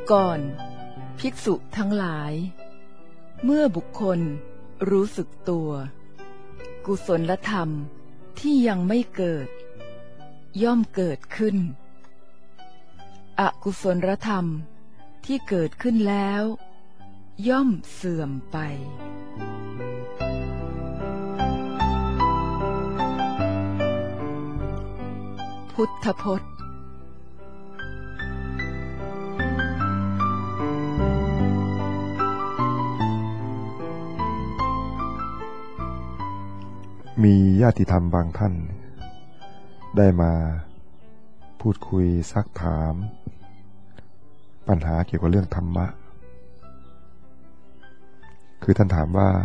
ก่อนภิกษุทั้งหลายเมื่อบุคคลรู้สึกตัวกุศลธรรมที่ยังไม่เกิดย่อมเกิดขึ้นอกุศลธรรมที่เกิดขึ้นแล้วย่อมเสื่อมไปพุทธพจน์มีญาติธรรมบางท่านได้มาพูดคุยซักถามปัญหาเกี่ยวกับเรื่องธรรมะคือท่านถามว่า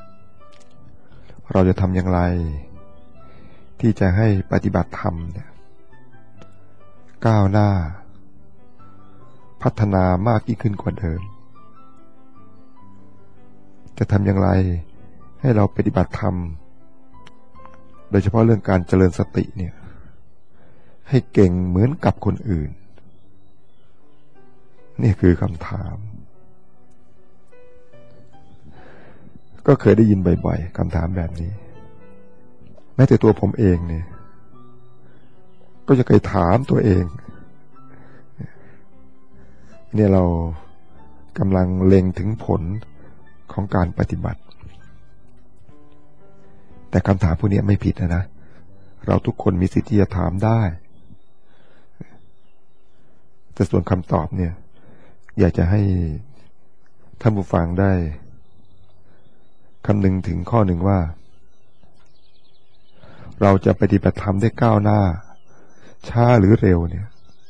เราจะทำอย่างไรที่จะให้ปฏิบัติธรรมเนี่ยก้าวหน้าพัฒนามากยิ่งขึ้นกว่าเดิมจะทำอย่างไรให้เราปฏิบัติธรรมโดยเฉพาะเรื่องการเจริญสติเนี่ยให้เก่งเหมือนกับคนอื่นนี่คือคำถามก็เคยได้ยินบ่อยๆคำถามแบบนี้แม้แต่ตัวผมเองเนี่ยก็จะเคยถามตัวเองเนี่ยเรากำลังเล็งถึงผลของการปฏิบัติแต่คำถามพวกนี้ไม่ผิดนะเราทุกคนมีสิทธิ์ที่จะถามได้แต่ส่วนคำตอบเนี่ยอยากจะให้ท่านผู้ฟังได้คำนึงถึงข้อหนึ่งว่าเราจะปฏิบัติธรรมได้ก้าวหน้าช้าหรือเร็วเนี่ย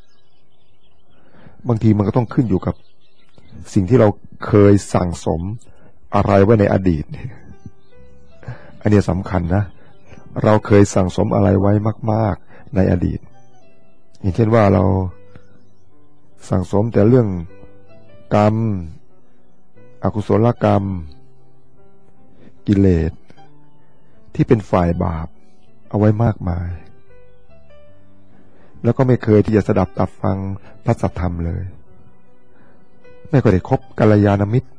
บางทีมันก็ต้องขึ้นอยู่กับสิ่งที่เราเคยสั่งสมอะไรไว้ในอดีตอันนี้สำคัญนะเราเคยสั่งสมอะไรไว้มากๆในอดีตอย่างเช่นว่าเราสั่งสมแต่เรื่องกรรมอกุศลกรรมกิเลสที่เป็นฝ่ายบาปเอาไว้มากมายแล้วก็ไม่เคยที่จะสดับตับฟังพระสัทธรรมเลยไม่เคยได้คบกัลยาณมิตร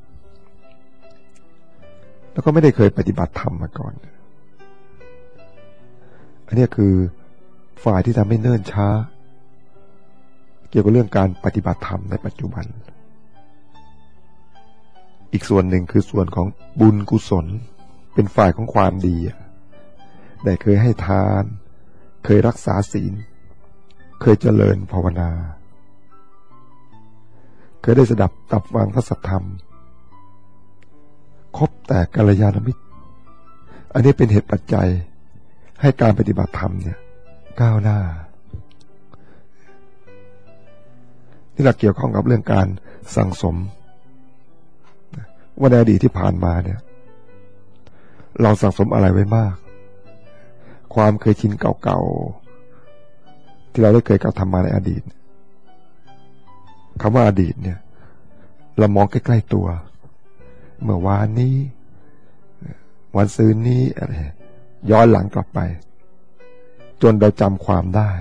แล้วก็ไม่ได้เคยปฏิบัติธรรมมาก่อนอันนี้คือฝ่ายที่ทำให้เนิ่นช้าเกี่ยวกับเรื่องการปฏิบัติธรรมในปัจจุบันอีกส่วนหนึ่งคือส่วนของบุญกุศลเป็นฝ่ายของความดีได้เคยให้ทานเคยรักษาศีลเคยเจริญภาวนาเคยได้สดับตับฟังพระสัทธรรมคบแต่กัลยาณมิตรอันนี้เป็นเหตุปัจจัยให้การปฏิบัติธรรมเนี่ยก้าวหน้านี่เราเกี่ยวข้องกับเรื่องการสั่งสมว่าในอดีตที่ผ่านมาเนี่ยเราสั่งสมอะไรไว้มากความเคยชินเก่าๆที่เราได้เคยกระทำมาในอดีตคำว่าอดีตเนี่ยเรามองใกล้ๆตัวเมื่อวานนี้วันซืนนี้อะไรย้อนหลังกลับไปจนเราจำความได้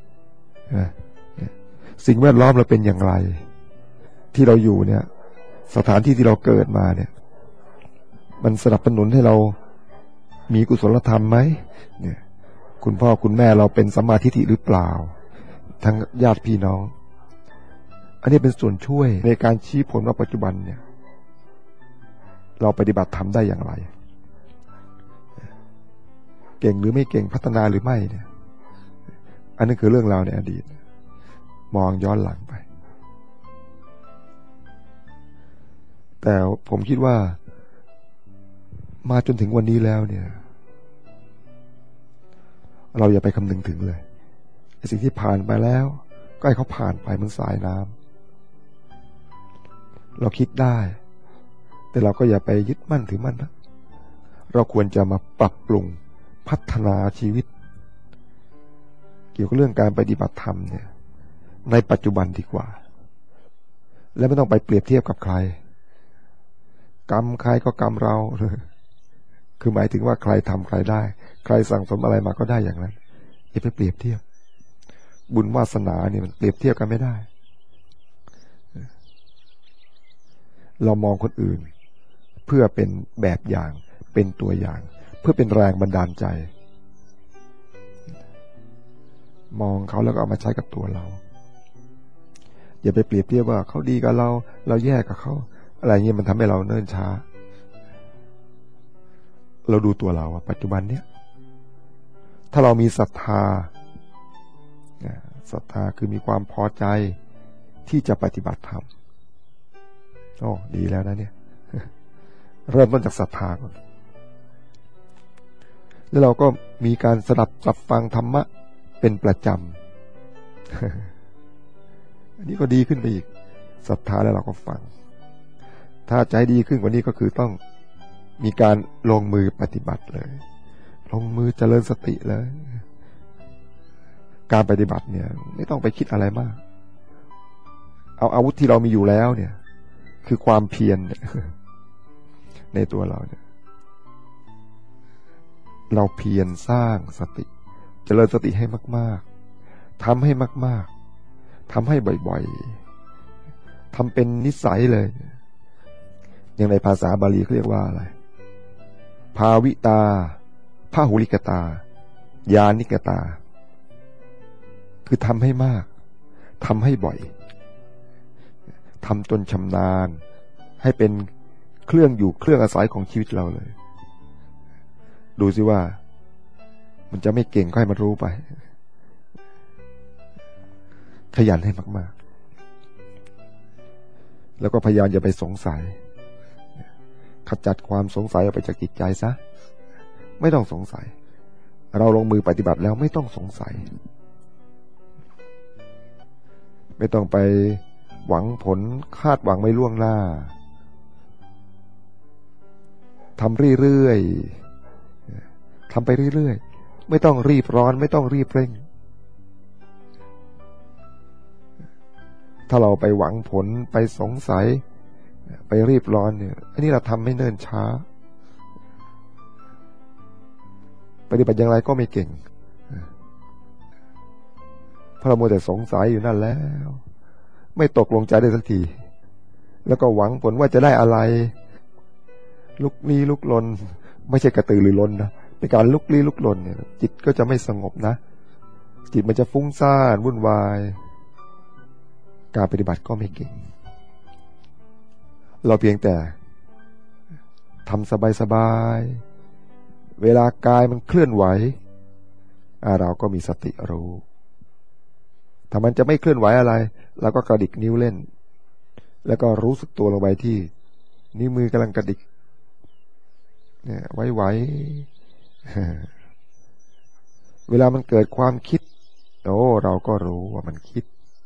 สิ่งแวดล้อมเราเป็นอย่างไรที่เราอยู่เนี่ยสถานที่ที่เราเกิดมาเนี่ยมันสนับสนุนให้เรามีกุศลธรรมไหมเนี่ยคุณพ่อคุณแม่เราเป็นสัมมาทิฏฐิหรือเปล่าทั้งญาติพี่น้องอันนี้เป็นส่วนช่วยในการชี้ผลว่าปัจจุบันเนี่ยเราปฏิบัติธรรมได้อย่างไรเก่งหรือไม่เก่งพัฒนาหรือไม่เนี่ยอันนี้คือเรื่องราวในอดีตมองย้อนหลังไปแต่ผมคิดว่ามาจนถึงวันนี้แล้วเนี่ยเราอย่าไปคำนึงถึงเลยสิ่งที่ผ่านไปแล้วก็ให้เขาผ่านไปเหมือนสายน้ำเราคิดได้แต่เราก็อย่าไปยึดมั่นถือมั่นนะเราควรจะมาปรับปรุงพัฒนาชีวิตเกี่ยวกับเรื่องการปฏิบัติธรรมเนี่ยในปัจจุบันดีกว่าและไม่ต้องไปเปรียบเทียบกับใครกรรมใครก็กรรมเราคือหมายถึงว่าใครทำใครได้ใครสั่งสมอะไรมาก็ได้อย่างนั้นอย่าไปเปรียบเทียบบุญวาสนาเนี่ยมันเปรียบเทียบกันไม่ได้เรามองคนอื่นเพื่อเป็นแบบอย่างเป็นตัวอย่างเพื่อเป็นแรงบันดาลใจมองเขาแล้วก็เอามาใช้กับตัวเราอย่าไปเปรียบเทียบว่าเขาดีกับเราแย่กับเขาอะไรเงี้ยมันทำให้เราเนิ่นช้าเราดูตัวเราปัจจุบันเนี้ยถ้าเรามีศรัทธาคือมีความพอใจที่จะปฏิบัติธรรมโอ้ดีแล้วนะเนี่ยเริ่มต้นจากศรัทธาก่อนแล้วเราก็มีการสดับสับฟังธรรมะเป็นประจำอันนี้ก็ดีขึ้นไปอีกศรัทธาแล้วเราก็ฟังถ้าใจดีขึ้นกว่านี้ก็คือต้องมีการลงมือปฏิบัติเลยลงมือเจริญสติเลยการปฏิบัติเนี่ยไม่ต้องไปคิดอะไรมากเอาอาวุธที่เรามีอยู่แล้วเนี่ยคือความเพียรในตัวเราเนี่ยเราเพียรสร้างสติเจริญสติให้มากๆทำให้มากๆทำให้บ่อยๆทำเป็นนิสัยเลยอย่างในภาษาบาลีเขาเรียกว่าอะไรภาวิตาพหุลิกตายานิกตาคือทำให้มากทำให้บ่อยทำจนชำนาญให้เป็นเครื่องอยู่เครื่องอาศัยของชีวิตเราเลยดูสิว่ามันจะไม่เก่งก็ให้มันรู้ไปขยันให้มากๆแล้วก็พยายามอย่าไปสงสัยขจัดความสงสัยออกไปจากจิตใจซะไม่ต้องสงสัยเราลงมือปฏิบัติแล้วไม่ต้องสงสัยไม่ต้องไปหวังผลคาดหวังไม่ล่วงหน้าทำเรื่อยๆทำไปเรื่อยๆไม่ต้องรีบร้อนไม่ต้องรีบเร่งถ้าเราไปหวังผลไปสงสัยไปรีบร้อนเนี่ยอันนี้เราทำไม่เนิ่นช้าปฏิบัติอย่างไรก็ไม่เก่งเพราะเราโมวแต่สงสัยอยู่นั่นแล้วไม่ตกลงใจได้สักทีแล้วก็หวังผลว่าจะได้อะไรลุกลี้ลุกลนไม่ใช่กระตือรือร้นนะเป็นการลุกลี้ลุกลนเนี่ยจิตก็จะไม่สงบนะจิตมันจะฟุ้งซ่านวุ่นวายการปฏิบัติก็ไม่เก่งเราเพียงแต่ทำสบายๆเวลากายมันเคลื่อนไหวเราก็มีสติรู้ถ้ามันจะไม่เคลื่อนไหวอะไรเราก็กระดิกนิ้วเล่นแล้วก็รู้สึกตัวลงไปที่นิ้วมือกำลังกระดิกเนี่ยไหวๆเวลามันเกิดความคิดเราก็รู้ว่ามันคิด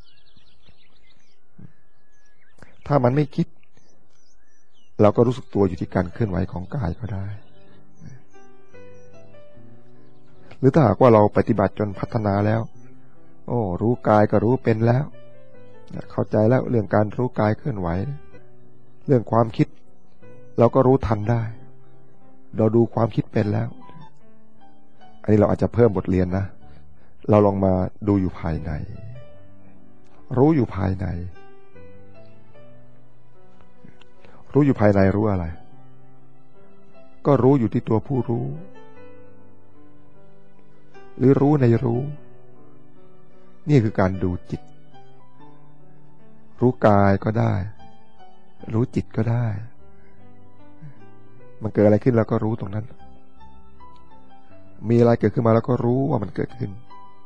ถ้ามันไม่คิดเราก็รู้สึกตัวอยู่ที่การเคลื่อนไหวของกายก็ได้หรือถ้าหากว่าเราปฏิบัติจนพัฒนาแล้วรู้กายก็รู้เป็นแล้วเข้าใจแล้วเรื่องการรู้กายเคลื่อนไหวเรื่องความคิดเราก็รู้ทันได้เราดูความคิดเป็นแล้วอันนี้เราอาจจะเพิ่มบทเรียนนะเราลองมาดูอยู่ภายในรู้อยู่ภายในรู้อยู่ภายในรู้อะไรก็รู้อยู่ที่ตัวผู้รู้หรือรู้ในรู้นี่คือการดูจิตรู้กายก็ได้รู้จิตก็ได้มันเกิดอะไรขึ้นแล้วก็รู้ตรงนั้นมีอะไรเกิดขึ้นมาแล้วก็รู้ว่ามันเกิดขึ้น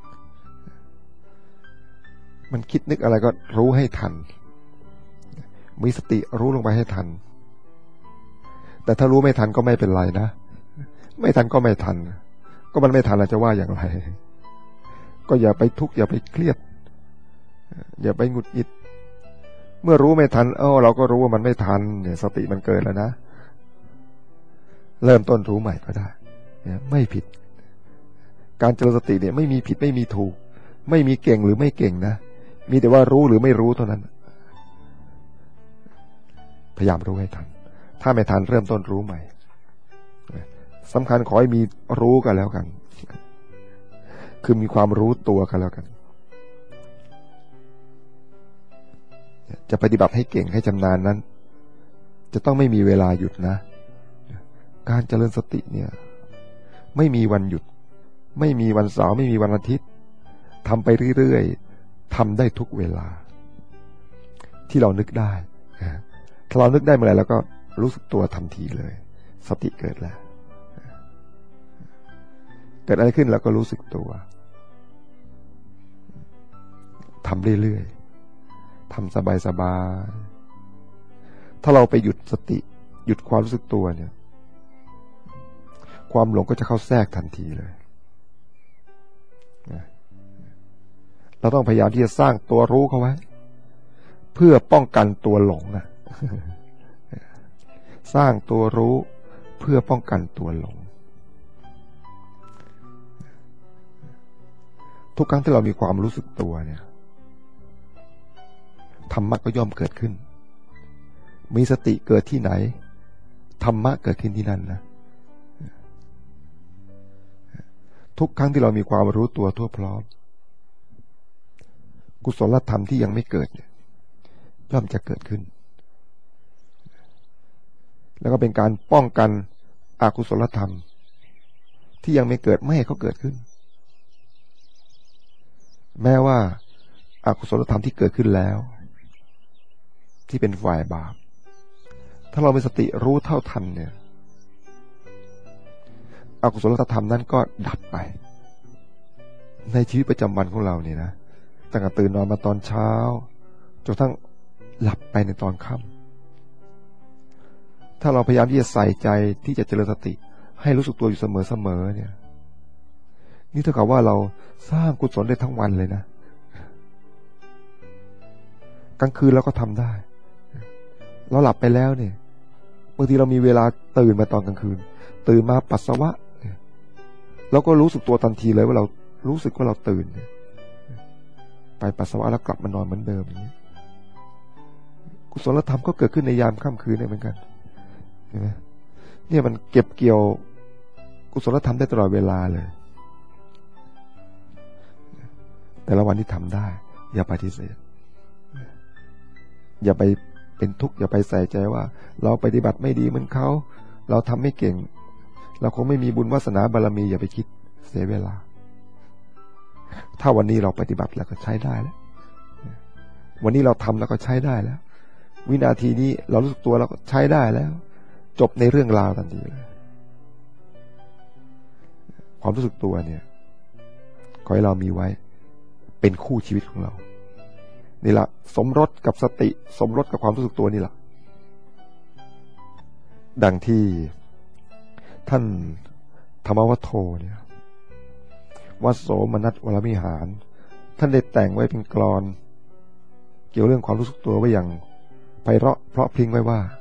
มันคิดนึกอะไรก็รู้ให้ทันมีสติรู้ลงไปให้ทันแต่ถ้ารู้ไม่ทันก็ไม่เป็นไรนะไม่ทันก็ไม่ทันก็มันไม่ทันเราจะว่าอย่างไรก็อย่าไปทุกข์อย่าไปเครียดอย่าไปหงุดหงิดเมื่อรู้ไม่ทันเราก็รู้ว่ามันไม่ทันเนี่ยสติมันเกิดแล้วนะเริ่มต้นรู้ใหม่ก็ได้ไม่ผิดการเจริญสติเนี่ยไม่มีผิดไม่มีถูกไม่มีเก่งหรือไม่เก่งนะมีแต่ว่ารู้หรือไม่รู้เท่านั้นพยายามรู้ให้ทันถ้าไม่ทันเริ่มต้นรู้ใหม่สำคัญขอให้มีรู้กันแล้วกันคือมีความรู้ตัวกันแล้วกันจะปฏิบัติให้เก่งให้ชำนาญนั้นจะต้องไม่มีเวลาหยุดนะการเจริญสติเนี่ยไม่มีวันหยุดไม่มีวันเสาร์ไม่มีวันอาทิตย์ทำไปเรื่อยๆทำได้ทุกเวลาที่เรานึกได้ถ้าเรานึกได้เมื่อไหร่แล้วก็รู้สึกตัวทันทีเลยสติเกิดแล้วเกิดอะไรขึ้นแล้วก็รู้สึกตัวทำเรื่อยๆทำสบายๆถ้าเราไปหยุดสติหยุดความรู้สึกตัวเนี่ยความหลงก็จะเข้าแทรกทันทีเลยเราต้องพยายามที่จะสร้างตัวรู้เข้าไว้เพื่อป้องกันตัวหลงสร้างตัวรู้เพื่อป้องกันตัวหลงทุกครั้งที่เรามีความรู้สึกตัวเนี่ยธรรมะก็ย่อมเกิดขึ้นมีสติเกิดที่ไหนธรรมะเกิดขึ้นที่นั่นนะทุกครั้งที่เรามีความรู้ตัวทั่วพร้อมกุศลธรรมที่ยังไม่เกิดเนี่ยย่อมจะเกิดขึ้นแล้วก็เป็นการป้องกันอกุศลธรรมที่ยังไม่เกิดไม่ให้เขาเกิดขึ้นแม้ว่าอกุศลธรรมที่เกิดขึ้นแล้วที่เป็นฝ่ายบาปถ้าเรามีสติรู้เท่าทันเนี่ยอกุศลธรรมนั้นก็ดับไปในชีวิตประจำวันของเราเนี่ยนะตั้งแต่ตื่นนอนมาตอนเช้าจนทั้งหลับไปในตอนค่ำถ้าเราพยายามที่จะใส่ใจที่จะเจริญสติให้รู้สึกตัวอยู่เสมอเนี่ยนี่เท่ากับว่าเราสร้างกุศลได้ทั้งวันเลยนะกลางคืนเราก็ทำได้เราหลับไปแล้วเนี่ยบางทีเรามีเวลาตื่นมาตอนกลางคืนตื่นมาปัสสาวะเราก็รู้สึกตัวทันทีเลยว่าเรารู้สึกว่าเราตื่นไปปัสสาวะแล้วกลับมานอนเหมือนเดิมอย่างนี้กุศลธรรมก็เกิดขึ้นในยามค่ำคืนได้เหมือนกันเห็นไหมเนี่ยมันเก็บเกี่ยวกุศลธรรมได้ตลอดเวลาเลยแต่ละวันที่ทำได้อย่าปฏิเสธอย่าไปเป็นทุกข์อย่าไปใส่ใจว่าเราปฏิบัติไม่ดีเหมือนเขาเราทำไม่เก่งเราคงไม่มีบุญวาสนาบารมีอย่าไปคิดเสียเวลาถ้าวันนี้เราปฏิบัติแล้วก็ใช้ได้แล้ววันนี้เราทำแล้วก็ใช้ได้แล้ววินาทีนี้เรารู้สึกตัวแล้วก็ใช้ได้แล้วจบในเรื่องราวทันทีเลยความรู้สึกตัวเนี่ยขอให้เรามีไว้เป็นคู่ชีวิตของเรานี่แหละสมรสกับสติสมรสกับความรู้สึกตัวนี่แหละดังที่ท่านธรรมวัฒโธเนี่ยวัดโสมนัสวรมิหารท่านได้แต่งไว้เป็นกลอนเกี่ยวเรื่องความรู้สึกตัวไว้อย่างไพเราะเพราะพริ้งไว้ว่า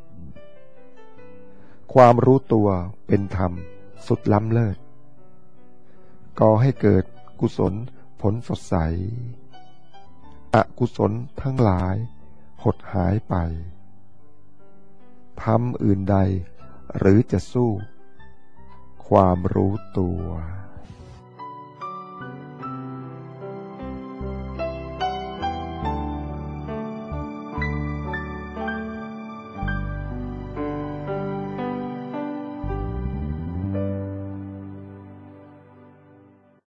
ความรู้ตัวเป็นธรรมสุดล้ำเลิศก่อให้เกิดกุศลผลสดใสอกุศลทั้งหลายหดหายไปทำอื่นใดหรือจะสู้ความรู้ตัว